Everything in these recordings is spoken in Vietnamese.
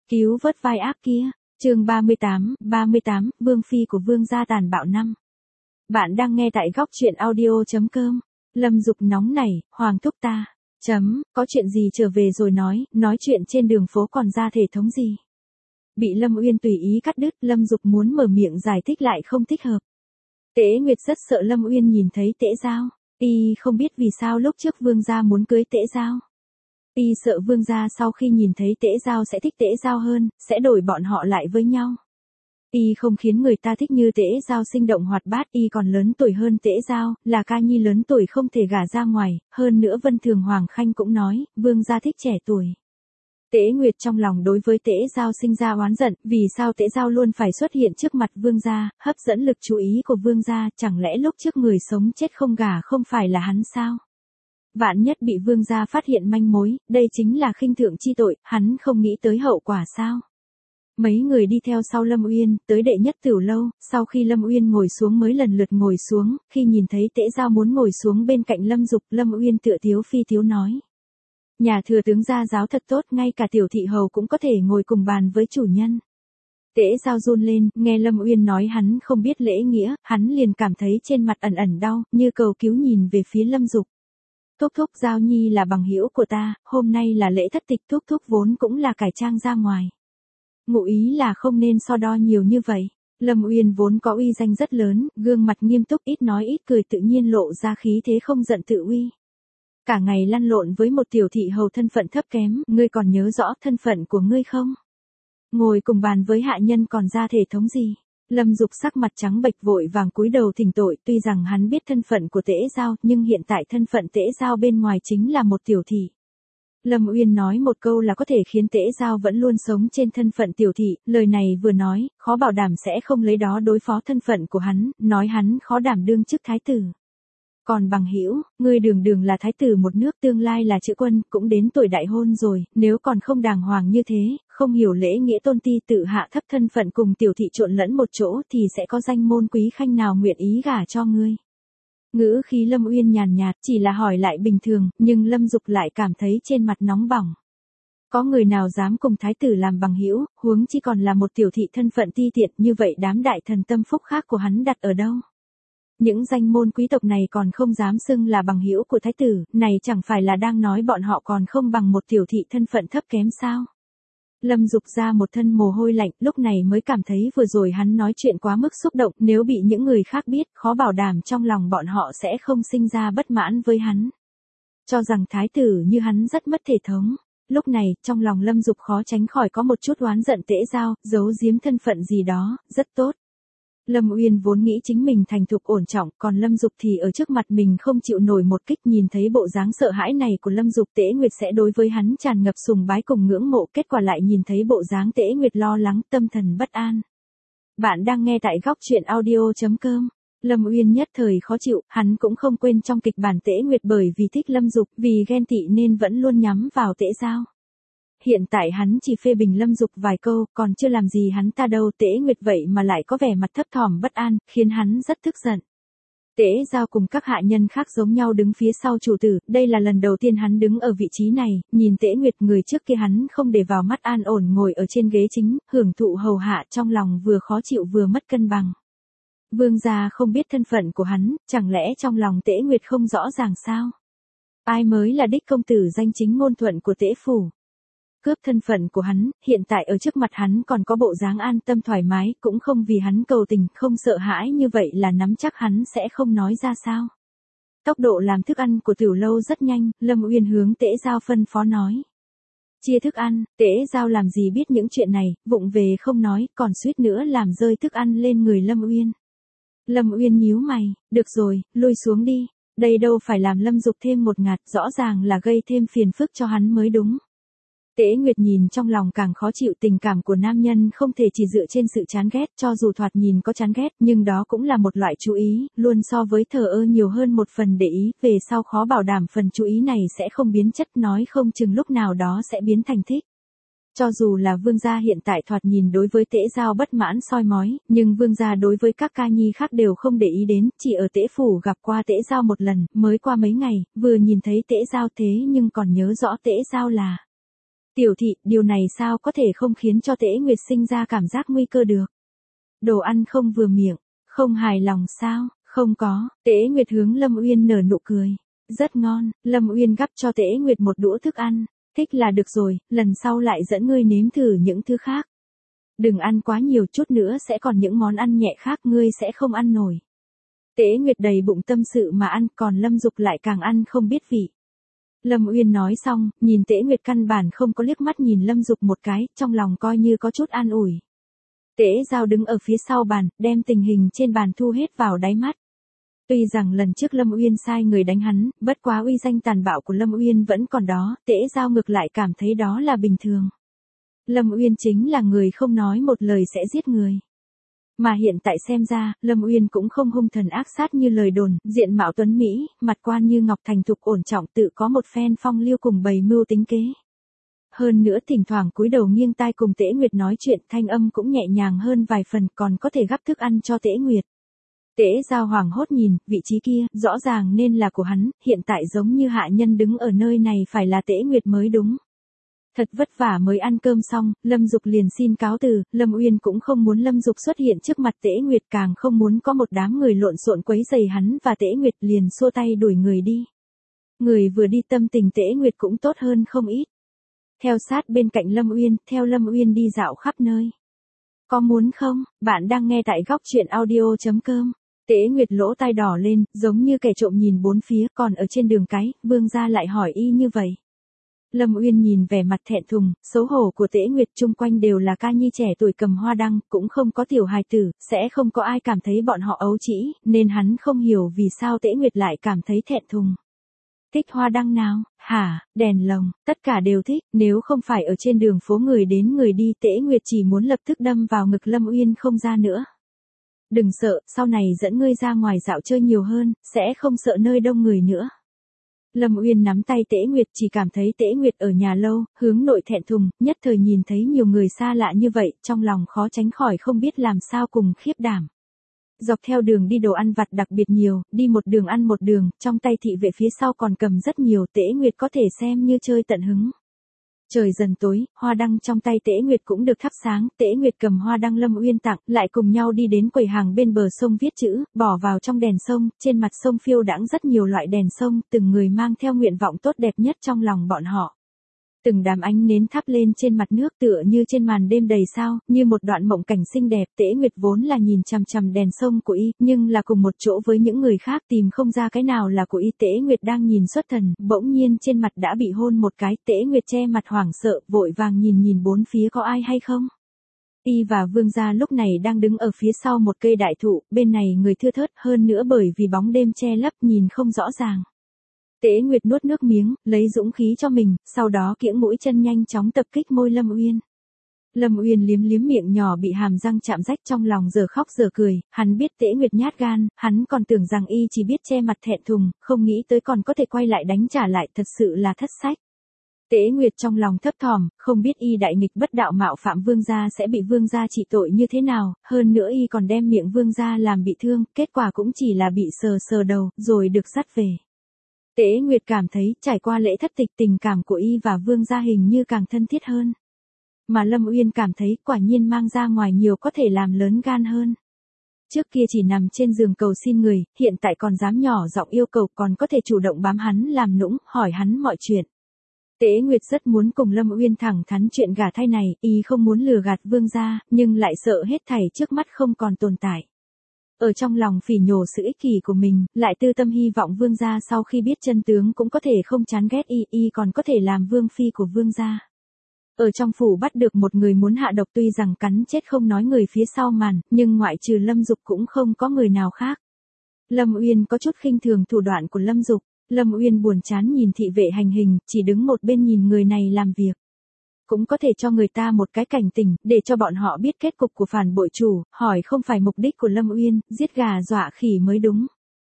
Cứu vớt vai ác kia. Chương 38, Vương phi của Vương gia tàn bạo năm. Bạn đang nghe tại góc truyện audio.com. Lâm Dục nóng nảy, hoàng thúc ta. Có chuyện gì trở về rồi nói chuyện trên đường phố còn ra thể thống gì. Bị Lâm Uyên tùy ý cắt đứt, Lâm Dục muốn mở miệng giải thích lại không thích hợp. Tế Nguyệt rất sợ Lâm Uyên nhìn thấy Tế Giao. Y không biết vì sao lúc trước Vương gia muốn cưới Tế Giao. Y sợ Vương gia sau khi nhìn thấy Tế Giao sẽ thích Tế Giao hơn, sẽ đổi bọn họ lại với nhau. Y không khiến người ta thích như Tế Giao sinh động hoạt bát, y còn lớn tuổi hơn Tế Giao, là ca nhi lớn tuổi không thể gả ra ngoài, hơn nữa Vân Thường Hoàng Khanh cũng nói, Vương gia thích trẻ tuổi. Tế Nguyệt trong lòng đối với Tế Giao sinh ra oán giận, vì sao Tế Giao luôn phải xuất hiện trước mặt Vương gia, hấp dẫn lực chú ý của Vương gia, chẳng lẽ lúc trước người sống chết không gả không phải là hắn sao? Vạn nhất bị Vương gia phát hiện manh mối, đây chính là khinh thượng chi tội, hắn không nghĩ tới hậu quả sao? Mấy người đi theo sau Lâm Uyên, tới đệ nhất tiểu lâu, sau khi Lâm Uyên ngồi xuống mới lần lượt ngồi xuống, khi nhìn thấy Tế Giao muốn ngồi xuống bên cạnh Lâm Dục, Lâm Uyên tựa tiếu phi tiếu nói. Nhà thừa tướng gia giáo thật tốt, ngay cả tiểu thị hầu cũng có thể ngồi cùng bàn với chủ nhân. Tế Giao run lên, nghe Lâm Uyên nói hắn không biết lễ nghĩa, hắn liền cảm thấy trên mặt ẩn ẩn đau, như cầu cứu nhìn về phía Lâm Dục. Thúc thúc, Giao Nhi là bằng hữu của ta, hôm nay là lễ thất tịch, thúc thúc vốn cũng là cải trang ra ngoài. Ngụ ý là không nên so đo nhiều như vậy. Lâm Uyên vốn có uy danh rất lớn, gương mặt nghiêm túc ít nói ít cười tự nhiên lộ ra khí thế không giận tự uy. Cả ngày lăn lộn với một tiểu thị hầu thân phận thấp kém, ngươi còn nhớ rõ thân phận của ngươi không? Ngồi cùng bàn với hạ nhân còn ra thể thống gì? Lâm Dục sắc mặt trắng bệch vội vàng cúi đầu thỉnh tội, tuy rằng hắn biết thân phận của Tế Giao, nhưng hiện tại thân phận Tế Giao bên ngoài chính là một tiểu thị. Lâm Uyên nói một câu là có thể khiến Tế Giao vẫn luôn sống trên thân phận tiểu thị, lời này vừa nói, khó bảo đảm sẽ không lấy đó đối phó thân phận của hắn, nói hắn khó đảm đương chức thái tử. Còn bằng hữu, ngươi đường là thái tử một nước, tương lai là chữ quân, cũng đến tuổi đại hôn rồi, nếu còn không đàng hoàng như thế, không hiểu lễ nghĩa tôn ti tự hạ thấp thân phận cùng tiểu thị trộn lẫn một chỗ thì sẽ có danh môn quý khanh nào nguyện ý gả cho ngươi. Ngữ khí Lâm Uyên nhàn nhạt, chỉ là hỏi lại bình thường, nhưng Lâm Dục lại cảm thấy trên mặt nóng bỏng. Có người nào dám cùng thái tử làm bằng hữu, huống chi còn là một tiểu thị thân phận ti tiện, như vậy đám đại thần tâm phúc khác của hắn đặt ở đâu? Những danh môn quý tộc này còn không dám xưng là bằng hữu của thái tử, này chẳng phải là đang nói bọn họ còn không bằng một tiểu thị thân phận thấp kém sao? Lâm Dục ra một thân mồ hôi lạnh, lúc này mới cảm thấy vừa rồi hắn nói chuyện quá mức xúc động, nếu bị những người khác biết, khó bảo đảm trong lòng bọn họ sẽ không sinh ra bất mãn với hắn. Cho rằng thái tử như hắn rất mất thể thống. Lúc này, trong lòng Lâm Dục khó tránh khỏi có một chút oán giận Tế Giao, giấu giếm thân phận gì đó, rất tốt. Lâm Uyên vốn nghĩ chính mình thành thục ổn trọng, còn Lâm Dục thì ở trước mặt mình không chịu nổi một kích, nhìn thấy bộ dáng sợ hãi này của Lâm Dục, Tế Nguyệt sẽ đối với hắn tràn ngập sùng bái cùng ngưỡng mộ, kết quả lại nhìn thấy bộ dáng Tế Nguyệt lo lắng, tâm thần bất an. Bạn đang nghe tại góc truyện audio.com. Lâm Uyên nhất thời khó chịu, hắn cũng không quên trong kịch bản Tế Nguyệt bởi vì thích Lâm Dục, vì ghen tị nên vẫn luôn nhắm vào Tế Giao. Hiện tại hắn chỉ phê bình Lâm Dục vài câu, còn chưa làm gì hắn ta đâu, Tế Nguyệt vậy mà lại có vẻ mặt thấp thỏm bất an, khiến hắn rất tức giận. Tế Giao cùng các hạ nhân khác giống nhau đứng phía sau chủ tử, đây là lần đầu tiên hắn đứng ở vị trí này, nhìn Tế Nguyệt người trước kia hắn không để vào mắt an ổn ngồi ở trên ghế chính, hưởng thụ hầu hạ, trong lòng vừa khó chịu vừa mất cân bằng. Vương gia không biết thân phận của hắn, chẳng lẽ trong lòng Tế Nguyệt không rõ ràng sao? Ai mới là đích công tử danh chính ngôn thuận của Tế phủ? Cướp thân phận của hắn, hiện tại ở trước mặt hắn còn có bộ dáng an tâm thoải mái, cũng không vì hắn cầu tình, không sợ hãi như vậy là nắm chắc hắn sẽ không nói ra sao. Tốc độ làm thức ăn của tiểu lâu rất nhanh, Lâm Uyên hướng Tế Giao phân phó nói. Chia thức ăn, Tế Giao làm gì biết những chuyện này, vụng về không nói, còn suýt nữa làm rơi thức ăn lên người Lâm Uyên. Lâm Uyên nhíu mày, được rồi, lui xuống đi, đây đâu phải làm Lâm Dục thêm một ngạt, rõ ràng là gây thêm phiền phức cho hắn mới đúng. Tế Nguyệt nhìn trong lòng càng khó chịu, tình cảm của nam nhân không thể chỉ dựa trên sự chán ghét, cho dù thoạt nhìn có chán ghét, nhưng đó cũng là một loại chú ý, luôn so với thờ ơ nhiều hơn một phần để ý, về sau khó bảo đảm phần chú ý này sẽ không biến chất, nói không chừng lúc nào đó sẽ biến thành thích. Cho dù là Vương gia hiện tại thoạt nhìn đối với Tế Giao bất mãn soi mói, nhưng Vương gia đối với các ca nhi khác đều không để ý đến, chỉ ở Tế phủ gặp qua Tế Giao một lần, mới qua mấy ngày, vừa nhìn thấy Tế Giao thế nhưng còn nhớ rõ Tế Giao là Tiểu thị, điều này sao có thể không khiến cho Tế Nguyệt sinh ra cảm giác nguy cơ được. Đồ ăn không vừa miệng, không hài lòng sao, không có, Tế Nguyệt hướng Lâm Uyên nở nụ cười. Rất ngon, Lâm Uyên gắp cho Tế Nguyệt một đũa thức ăn, thích là được rồi, lần sau lại dẫn ngươi nếm thử những thứ khác. Đừng ăn quá nhiều, chút nữa sẽ còn những món ăn nhẹ khác ngươi sẽ không ăn nổi. Tế Nguyệt đầy bụng tâm sự mà ăn, còn Lâm Dục lại càng ăn không biết vị. Lâm Uyên nói xong, nhìn Tế Nguyệt căn bản không có liếc mắt nhìn Lâm Dục một cái, trong lòng coi như có chút an ủi. Tế Giao đứng ở phía sau bàn, đem tình hình trên bàn thu hết vào đáy mắt. Tuy rằng lần trước Lâm Uyên sai người đánh hắn, bất quá uy danh tàn bạo của Lâm Uyên vẫn còn đó, Tế Giao ngược lại cảm thấy đó là bình thường. Lâm Uyên chính là người không nói một lời sẽ giết người. Mà hiện tại xem ra, Lâm Uyên cũng không hung thần ác sát như lời đồn, diện mạo tuấn Mỹ, mặt quan như ngọc thành thục ổn trọng tự có một phen phong lưu cùng bày mưu tính kế. Hơn nữa thỉnh thoảng cúi đầu nghiêng tai cùng Tế Nguyệt nói chuyện, thanh âm cũng nhẹ nhàng hơn vài phần, còn có thể gắp thức ăn cho Tế Nguyệt. Tế Giao hoảng hốt nhìn, vị trí kia, rõ ràng nên là của hắn, hiện tại giống như hạ nhân đứng ở nơi này phải là Tế Nguyệt mới đúng. Thật vất vả mới ăn cơm xong, Lâm Dục liền xin cáo từ, Lâm Uyên cũng không muốn Lâm Dục xuất hiện trước mặt Tế Nguyệt, càng không muốn có một đám người lộn xộn quấy rầy hắn và Tế Nguyệt, liền xua tay đuổi người đi. Người vừa đi tâm tình Tế Nguyệt cũng tốt hơn không ít. Theo sát bên cạnh Lâm Uyên, theo Lâm Uyên đi dạo khắp nơi. Có muốn không? Bạn đang nghe tại góc truyện audio.com. Tế Nguyệt lỗ tai đỏ lên, giống như kẻ trộm nhìn bốn phía, còn ở trên đường cái, Vương gia lại hỏi y như vậy. Lâm Uyên nhìn vẻ mặt thẹn thùng, xấu hổ của Tế Nguyệt, chung quanh đều là ca nhi trẻ tuổi cầm hoa đăng, cũng không có tiểu hài tử, sẽ không có ai cảm thấy bọn họ ấu trĩ, nên hắn không hiểu vì sao Tế Nguyệt lại cảm thấy thẹn thùng. Thích hoa đăng nào? Hả, đèn lồng, tất cả đều thích, nếu không phải ở trên đường phố người đến người đi, Tế Nguyệt chỉ muốn lập tức đâm vào ngực Lâm Uyên không ra nữa. Đừng sợ, sau này dẫn ngươi ra ngoài dạo chơi nhiều hơn, sẽ không sợ nơi đông người nữa. Lâm Uyên nắm tay Tế Nguyệt, chỉ cảm thấy Tế Nguyệt ở nhà lâu, hướng nội thẹn thùng, nhất thời nhìn thấy nhiều người xa lạ như vậy, trong lòng khó tránh khỏi không biết làm sao cùng khiếp đảm. Dọc theo đường đi đồ ăn vặt đặc biệt nhiều, đi một đường ăn một đường, trong tay thị vệ phía sau còn cầm rất nhiều, Tế Nguyệt có thể xem như chơi tận hứng. Trời dần tối, hoa đăng trong tay Tế Nguyệt cũng được thắp sáng, Tế Nguyệt cầm hoa đăng Lâm Uyên tặng, lại cùng nhau đi đến quầy hàng bên bờ sông viết chữ, bỏ vào trong đèn sông, trên mặt sông phiêu đãng rất nhiều loại đèn sông, từng người mang theo nguyện vọng tốt đẹp nhất trong lòng bọn họ. Từng đám ánh nến thắp lên trên mặt nước tựa như trên màn đêm đầy sao, như một đoạn mộng cảnh xinh đẹp. Tế Nguyệt vốn là nhìn chằm chằm đèn sông của y, nhưng là cùng một chỗ với những người khác tìm không ra cái nào là của y. Tế Nguyệt đang nhìn xuất thần, bỗng nhiên trên mặt đã bị hôn một cái, Tế Nguyệt che mặt hoảng sợ, vội vàng nhìn bốn phía có ai hay không. Y và Vương gia lúc này đang đứng ở phía sau một cây đại thụ, bên này người thưa thớt, hơn nữa bởi vì bóng đêm che lấp nhìn không rõ ràng. Tế Nguyệt nuốt nước miếng, lấy dũng khí cho mình, sau đó kiễng mũi chân nhanh chóng tập kích môi Lâm Uyên. Lâm Uyên liếm liếm miệng nhỏ bị hàm răng chạm rách, trong lòng giờ khóc giờ cười, hắn biết Tế Nguyệt nhát gan, hắn còn tưởng rằng y chỉ biết che mặt thẹn thùng, không nghĩ tới còn có thể quay lại đánh trả lại, thật sự là thất sách. Tế Nguyệt trong lòng thấp thỏm, không biết y đại nghịch bất đạo mạo phạm Vương gia sẽ bị Vương gia trị tội như thế nào, hơn nữa y còn đem miệng Vương gia làm bị thương, kết quả cũng chỉ là bị sờ sờ đầu, rồi được dắt về. Tế Nguyệt cảm thấy, trải qua lễ thất tịch, tình cảm của y và Vương gia hình như càng thân thiết hơn. Mà Lâm Uyên cảm thấy, quả nhiên mang ra ngoài nhiều có thể làm lớn gan hơn. Trước kia chỉ nằm trên giường cầu xin người, hiện tại còn dám nhỏ giọng yêu cầu, còn có thể chủ động bám hắn làm nũng, hỏi hắn mọi chuyện. Tế Nguyệt rất muốn cùng Lâm Uyên thẳng thắn chuyện gả thai này, y không muốn lừa gạt Vương gia, nhưng lại sợ hết thảy trước mắt không còn tồn tại. Ở trong lòng phỉ nhổ sự ích kỷ của mình, lại tư tâm hy vọng Vương gia sau khi biết chân tướng cũng có thể không chán ghét y còn có thể làm Vương phi của Vương gia. Ở trong phủ bắt được một người muốn hạ độc, tuy rằng cắn chết không nói người phía sau màn, nhưng ngoại trừ Lâm Dục cũng không có người nào khác. Lâm Uyên có chút khinh thường thủ đoạn của Lâm Dục. Lâm Uyên buồn chán nhìn thị vệ hành hình, chỉ đứng một bên nhìn người này làm việc. Cũng có thể cho người ta một cái cảnh tỉnh, để cho bọn họ biết kết cục của phản bội chủ, hỏi không phải mục đích của Lâm Uyên, giết gà dọa khỉ mới đúng.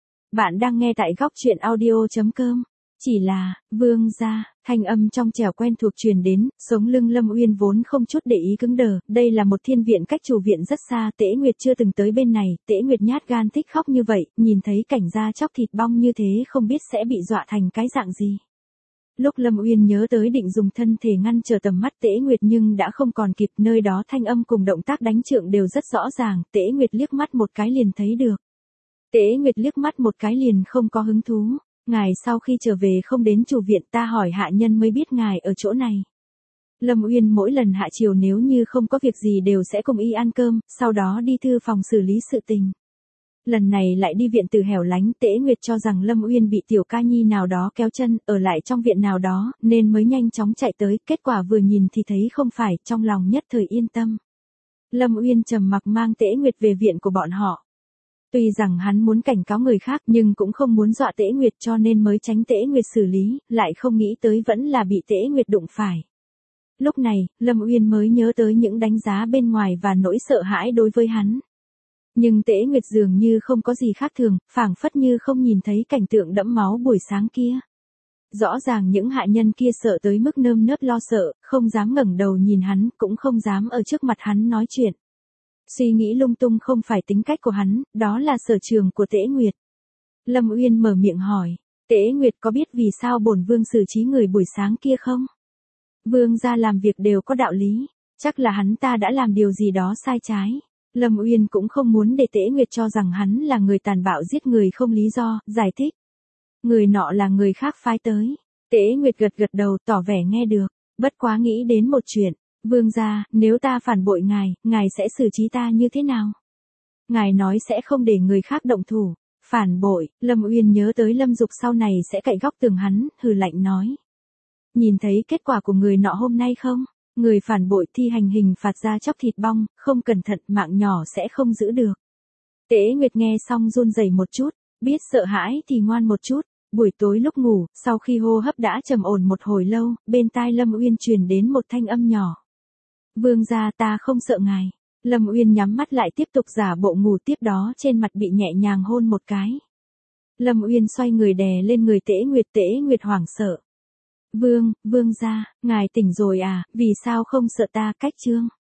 Bạn đang nghe tại góc truyện audio.com. Chỉ là, Vương gia, thanh âm trong trẻo quen thuộc truyền đến, sống lưng Lâm Uyên vốn không chút để ý cứng đờ, đây là một thiên viện cách chủ viện rất xa, Tế Nguyệt chưa từng tới bên này, Tế Nguyệt nhát gan thích khóc như vậy, nhìn thấy cảnh da chóc thịt bong như thế không biết sẽ bị dọa thành cái dạng gì. Lúc Lâm Uyên nhớ tới định dùng thân thể ngăn trở tầm mắt Tế Nguyệt nhưng đã không còn kịp, nơi đó thanh âm cùng động tác đánh trượng đều rất rõ ràng, Tế Nguyệt liếc mắt một cái liền thấy được. Tế Nguyệt liếc mắt một cái liền không có hứng thú, ngài sau khi trở về không đến chủ viện, ta hỏi hạ nhân mới biết ngài ở chỗ này. Lâm Uyên mỗi lần hạ chiều nếu như không có việc gì đều sẽ cùng y ăn cơm, sau đó đi thư phòng xử lý sự tình. Lần này lại đi viện từ hẻo lánh, Tế Nguyệt cho rằng Lâm Uyên bị tiểu ca nhi nào đó kéo chân, ở lại trong viện nào đó, nên mới nhanh chóng chạy tới, kết quả vừa nhìn thì thấy không phải, trong lòng nhất thời yên tâm. Lâm Uyên trầm mặc mang Tế Nguyệt về viện của bọn họ. Tuy rằng hắn muốn cảnh cáo người khác nhưng cũng không muốn dọa Tế Nguyệt cho nên mới tránh Tế Nguyệt xử lý, lại không nghĩ tới vẫn là bị Tế Nguyệt đụng phải. Lúc này, Lâm Uyên mới nhớ tới những đánh giá bên ngoài và nỗi sợ hãi đối với hắn. Nhưng Tế Nguyệt dường như không có gì khác thường, phảng phất như không nhìn thấy cảnh tượng đẫm máu buổi sáng kia. Rõ ràng những hạ nhân kia sợ tới mức nơm nớp lo sợ, không dám ngẩng đầu nhìn hắn, cũng không dám ở trước mặt hắn nói chuyện. Suy nghĩ lung tung không phải tính cách của hắn, đó là sở trường của Tế Nguyệt. Lâm Uyên mở miệng hỏi, Tế Nguyệt có biết vì sao bổn vương xử trí người buổi sáng kia không? Vương gia làm việc đều có đạo lý, chắc là hắn ta đã làm điều gì đó sai trái. Lâm Uyên cũng không muốn để Tế Nguyệt cho rằng hắn là người tàn bạo giết người không lý do, giải thích. Người nọ là người khác phái tới. Tế Nguyệt gật gật đầu tỏ vẻ nghe được, bất quá nghĩ đến một chuyện. Vương gia, nếu ta phản bội ngài sẽ xử trí ta như thế nào? Ngài nói sẽ không để người khác động thủ. Phản bội, Lâm Uyên nhớ tới Lâm Dục sau này sẽ cậy góc tường hắn, hừ lạnh nói. Nhìn thấy kết quả của người nọ hôm nay không? Người phản bội thi hành hình phạt ra chóc thịt bong, không cẩn thận mạng nhỏ sẽ không giữ được. Tế Nguyệt nghe xong run rẩy một chút, biết sợ hãi thì ngoan một chút. Buổi tối lúc ngủ, sau khi hô hấp đã trầm ổn một hồi lâu, bên tai Lâm Uyên truyền đến một thanh âm nhỏ. Vương gia, ta không sợ ngài. Lâm Uyên nhắm mắt lại tiếp tục giả bộ ngủ, tiếp đó trên mặt bị nhẹ nhàng hôn một cái. Lâm Uyên xoay người đè lên người Tế Nguyệt hoảng sợ. Vương gia, ngài tỉnh rồi à, vì sao không sợ ta? Cách chương.